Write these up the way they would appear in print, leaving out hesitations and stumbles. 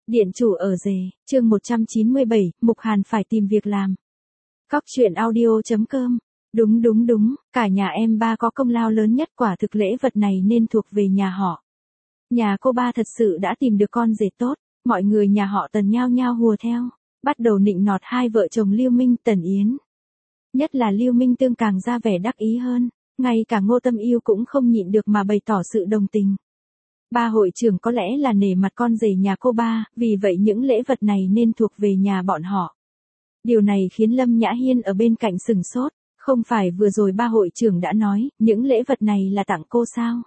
Điện chủ ở rể, chương 197, Mục Hàn phải tìm việc làm. Cóc truyện audio.com. Đúng, cả nhà em ba có công lao lớn nhất, quả thực lễ vật này nên thuộc về nhà họ. Nhà cô ba thật sự đã tìm được con rể tốt, mọi người nhà họ Tần nhao nhao hùa theo, bắt đầu nịnh nọt hai vợ chồng Lưu Minh Tần Yến. Nhất là Lưu Minh Tương càng ra vẻ đắc ý hơn, ngay cả Ngô Tâm Yêu cũng không nhịn được mà bày tỏ sự đồng tình. Ba hội trưởng có lẽ là nể mặt con rể nhà cô ba, vì vậy những lễ vật này nên thuộc về nhà bọn họ. Điều này khiến Lâm Nhã Hiên ở bên cạnh sừng sốt, không phải vừa rồi ba hội trưởng đã nói, những lễ vật này là tặng cô sao?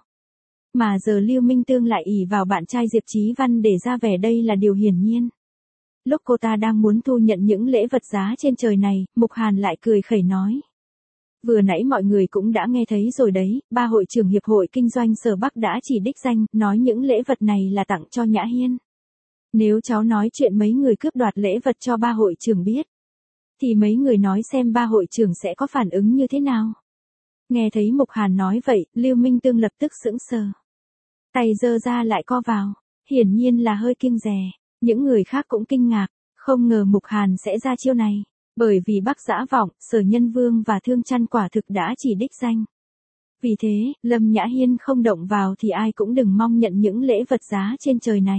Mà giờ Lưu Minh Tương lại ỷ vào bạn trai Diệp Chí Văn để ra vẻ đây là điều hiển nhiên. Lúc cô ta đang muốn thu nhận những lễ vật giá trên trời này, Mục Hàn lại cười khẩy nói. Vừa nãy mọi người cũng đã nghe thấy rồi đấy, ba hội trưởng Hiệp hội Kinh doanh Sở Bắc đã chỉ đích danh, nói những lễ vật này là tặng cho Nhã Hiên. Nếu cháu nói chuyện mấy người cướp đoạt lễ vật cho ba hội trưởng biết, thì mấy người nói xem ba hội trưởng sẽ có phản ứng như thế nào. Nghe thấy Mục Hàn nói vậy, Lưu Minh Tương lập tức sững sờ. Tay giơ ra lại co vào, hiển nhiên là hơi kiêng dè. Những người khác cũng kinh ngạc, không ngờ Mục Hàn sẽ ra chiêu này. Bởi vì Bắc Dã Vọng, Sở Nhân Vương và Thương Chăn quả thực đã chỉ đích danh. Vì thế, Lâm Nhã Hiên không động vào thì ai cũng đừng mong nhận những lễ vật giá trên trời này.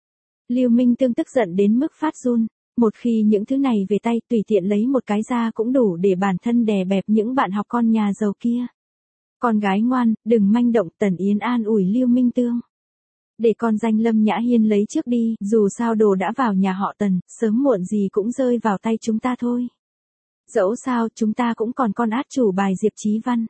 Lưu Minh Tương tức giận đến mức phát run, một khi những thứ này về tay tùy tiện lấy một cái ra cũng đủ để bản thân đè bẹp những bạn học con nhà giàu kia. Con gái ngoan, đừng manh động, Tần Yến an ủi Lưu Minh Tương. Để con danh Lâm Nhã Hiên lấy trước đi, dù sao đồ đã vào nhà họ Tần, sớm muộn gì cũng rơi vào tay chúng ta thôi. Dẫu sao, chúng ta cũng còn con át chủ bài Diệp Chí Văn.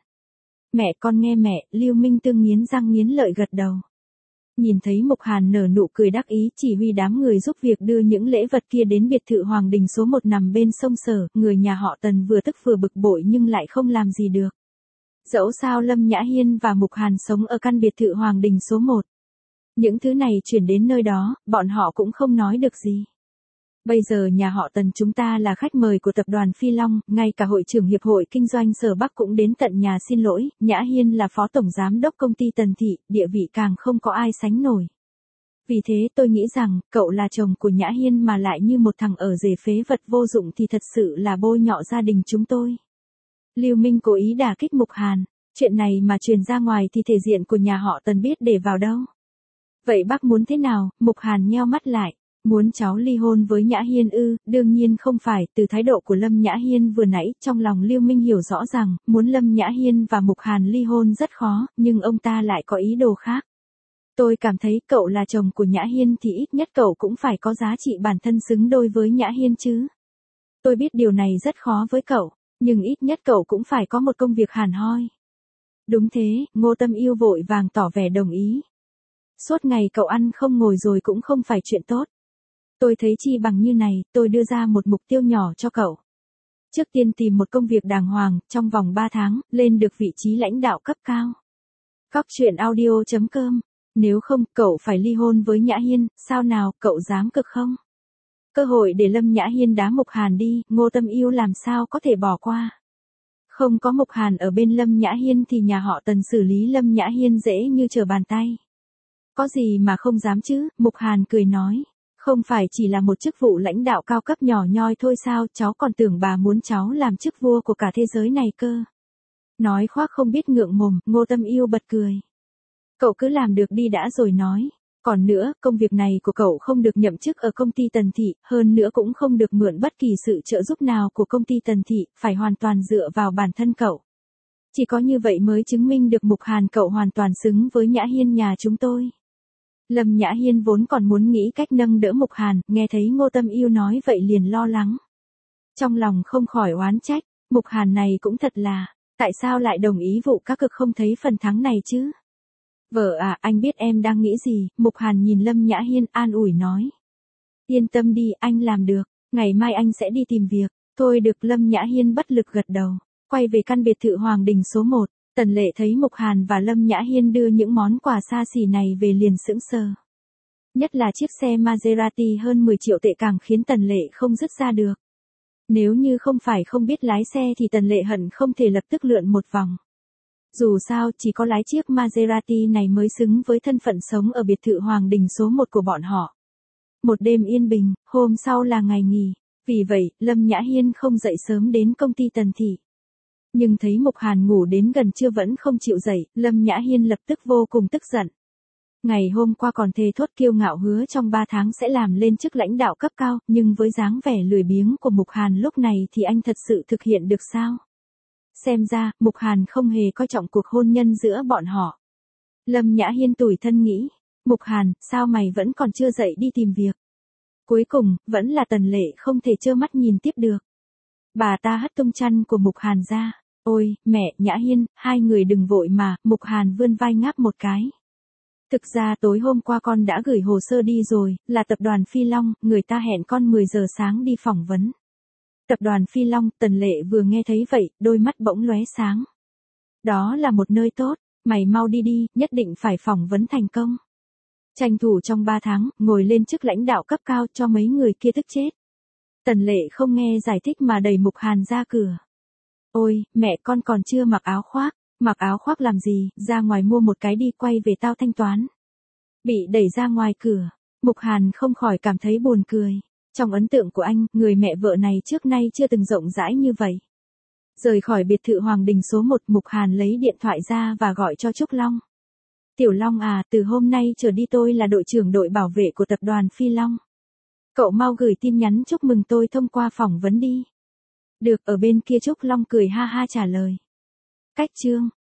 Mẹ con nghe mẹ, Lưu Minh Tương nghiến răng nghiến lợi gật đầu. Nhìn thấy Mục Hàn nở nụ cười đắc ý chỉ huy đám người giúp việc đưa những lễ vật kia đến biệt thự Hoàng Đình số 1 nằm bên sông Sở, người nhà họ Tần vừa tức vừa bực bội nhưng lại không làm gì được. Dẫu sao Lâm Nhã Hiên và Mục Hàn sống ở căn biệt thự Hoàng Đình số 1. Những thứ này chuyển đến nơi đó, bọn họ cũng không nói được gì. Bây giờ nhà họ Tần chúng ta là khách mời của tập đoàn Phi Long, ngay cả hội trưởng Hiệp hội Kinh doanh Sở Bắc cũng đến tận nhà xin lỗi, Nhã Hiên là phó tổng giám đốc công ty Tần Thị, địa vị càng không có ai sánh nổi. Vì thế tôi nghĩ rằng, cậu là chồng của Nhã Hiên mà lại như một thằng ở rể phế vật vô dụng thì thật sự là bôi nhọ gia đình chúng tôi. Lưu Minh cố ý đả kích Mục Hàn, chuyện này mà truyền ra ngoài thì thể diện của nhà họ Tần biết để vào đâu. Vậy bác muốn thế nào? Mục Hàn nheo mắt lại. Muốn cháu ly hôn với Nhã Hiên ư? Đương nhiên không phải, từ thái độ của Lâm Nhã Hiên vừa nãy, trong lòng Lưu Minh hiểu rõ rằng, muốn Lâm Nhã Hiên và Mục Hàn ly hôn rất khó, nhưng ông ta lại có ý đồ khác. Tôi cảm thấy cậu là chồng của Nhã Hiên thì ít nhất cậu cũng phải có giá trị bản thân xứng đôi với Nhã Hiên chứ. Tôi biết điều này rất khó với cậu, nhưng ít nhất cậu cũng phải có một công việc hàn hoi. Đúng thế, Ngô Tâm Yêu vội vàng tỏ vẻ đồng ý. Suốt ngày cậu ăn không ngồi rồi cũng không phải chuyện tốt. Tôi thấy chi bằng như này, tôi đưa ra một mục tiêu nhỏ cho cậu. Trước tiên tìm một công việc đàng hoàng, trong vòng 3 tháng, lên được vị trí lãnh đạo cấp cao. Cóc truyện audio.com. Nếu không, cậu phải ly hôn với Nhã Hiên, sao nào, cậu dám cực không? Cơ hội để Lâm Nhã Hiên đá Mục Hàn đi, Ngô Tâm Yêu làm sao có thể bỏ qua. Không có Mục Hàn ở bên Lâm Nhã Hiên thì nhà họ Tần xử lý Lâm Nhã Hiên dễ như trở bàn tay. Có gì mà không dám chứ, Mục Hàn cười nói. Không phải chỉ là một chức vụ lãnh đạo cao cấp nhỏ nhoi thôi sao, cháu còn tưởng bà muốn cháu làm chức vua của cả thế giới này cơ. Nói khoác không biết ngượng mồm, Ngô Tâm Yêu bật cười. Cậu cứ làm được đi đã rồi nói. Còn nữa, công việc này của cậu không được nhậm chức ở công ty Tần Thị, hơn nữa cũng không được mượn bất kỳ sự trợ giúp nào của công ty Tần Thị, phải hoàn toàn dựa vào bản thân cậu. Chỉ có như vậy mới chứng minh được Mục Hàn cậu hoàn toàn xứng với Nhã Hiên nhà chúng tôi. Lâm Nhã Hiên vốn còn muốn nghĩ cách nâng đỡ Mục Hàn, nghe thấy Ngô Tâm Yêu nói vậy liền lo lắng. Trong lòng không khỏi oán trách, Mục Hàn này cũng thật là, tại sao lại đồng ý vụ cá cược không thấy phần thắng này chứ? Vợ à, anh biết em đang nghĩ gì? Mục Hàn nhìn Lâm Nhã Hiên an ủi nói. Yên tâm đi, anh làm được, ngày mai anh sẽ đi tìm việc. Thôi được, Lâm Nhã Hiên bất lực gật đầu, quay về căn biệt thự Hoàng Đình số 1. Tần Lệ thấy Mục Hàn và Lâm Nhã Hiên đưa những món quà xa xỉ này về liền sững sờ. Nhất là chiếc xe Maserati hơn 10 triệu tệ càng khiến Tần Lệ không dứt ra được. Nếu như không phải không biết lái xe thì Tần Lệ hận không thể lập tức lượn một vòng. Dù sao, chỉ có lái chiếc Maserati này mới xứng với thân phận sống ở biệt thự Hoàng Đình số 1 của bọn họ. Một đêm yên bình, hôm sau là ngày nghỉ. Vì vậy, Lâm Nhã Hiên không dậy sớm đến công ty Tần Thị. Nhưng thấy Mục Hàn ngủ đến gần trưa vẫn không chịu dậy, Lâm Nhã Hiên lập tức vô cùng tức giận. Ngày hôm qua còn thề thốt kiêu ngạo hứa trong 3 tháng sẽ làm lên chức lãnh đạo cấp cao, nhưng với dáng vẻ lười biếng của Mục Hàn lúc này thì anh thật sự thực hiện được sao? Xem ra, Mục Hàn không hề coi trọng cuộc hôn nhân giữa bọn họ. Lâm Nhã Hiên tủi thân nghĩ, Mục Hàn, sao mày vẫn còn chưa dậy đi tìm việc? Cuối cùng, vẫn là Tần Lệ không thể trơ mắt nhìn tiếp được. Bà ta hất tung chăn của Mục Hàn ra. Ôi, mẹ, Nhã Hiên, hai người đừng vội mà, Mục Hàn vươn vai ngáp một cái. Thực ra tối hôm qua con đã gửi hồ sơ đi rồi, là tập đoàn Phi Long, người ta hẹn con 10 giờ sáng đi phỏng vấn. Tập đoàn Phi Long, Tần Lệ vừa nghe thấy vậy, đôi mắt bỗng lóe sáng. Đó là một nơi tốt, mày mau đi đi, nhất định phải phỏng vấn thành công. Tranh thủ trong 3 tháng, ngồi lên chức lãnh đạo cấp cao cho mấy người kia tức chết. Tần Lệ không nghe giải thích mà đẩy Mục Hàn ra cửa. Ôi, mẹ con còn chưa mặc áo khoác. Mặc áo khoác làm gì, ra ngoài mua một cái đi, quay về tao thanh toán. Bị đẩy ra ngoài cửa, Mục Hàn không khỏi cảm thấy buồn cười. Trong ấn tượng của anh, người mẹ vợ này trước nay chưa từng rộng rãi như vậy. Rời khỏi biệt thự Hoàng Đình số 1, Mục Hàn lấy điện thoại ra và gọi cho Trúc Long. Tiểu Long à, từ hôm nay trở đi tôi là đội trưởng đội bảo vệ của tập đoàn Phi Long. Cậu mau gửi tin nhắn chúc mừng tôi thông qua phỏng vấn đi. Được, ở bên kia Trúc Long cười ha ha trả lời. Cách chương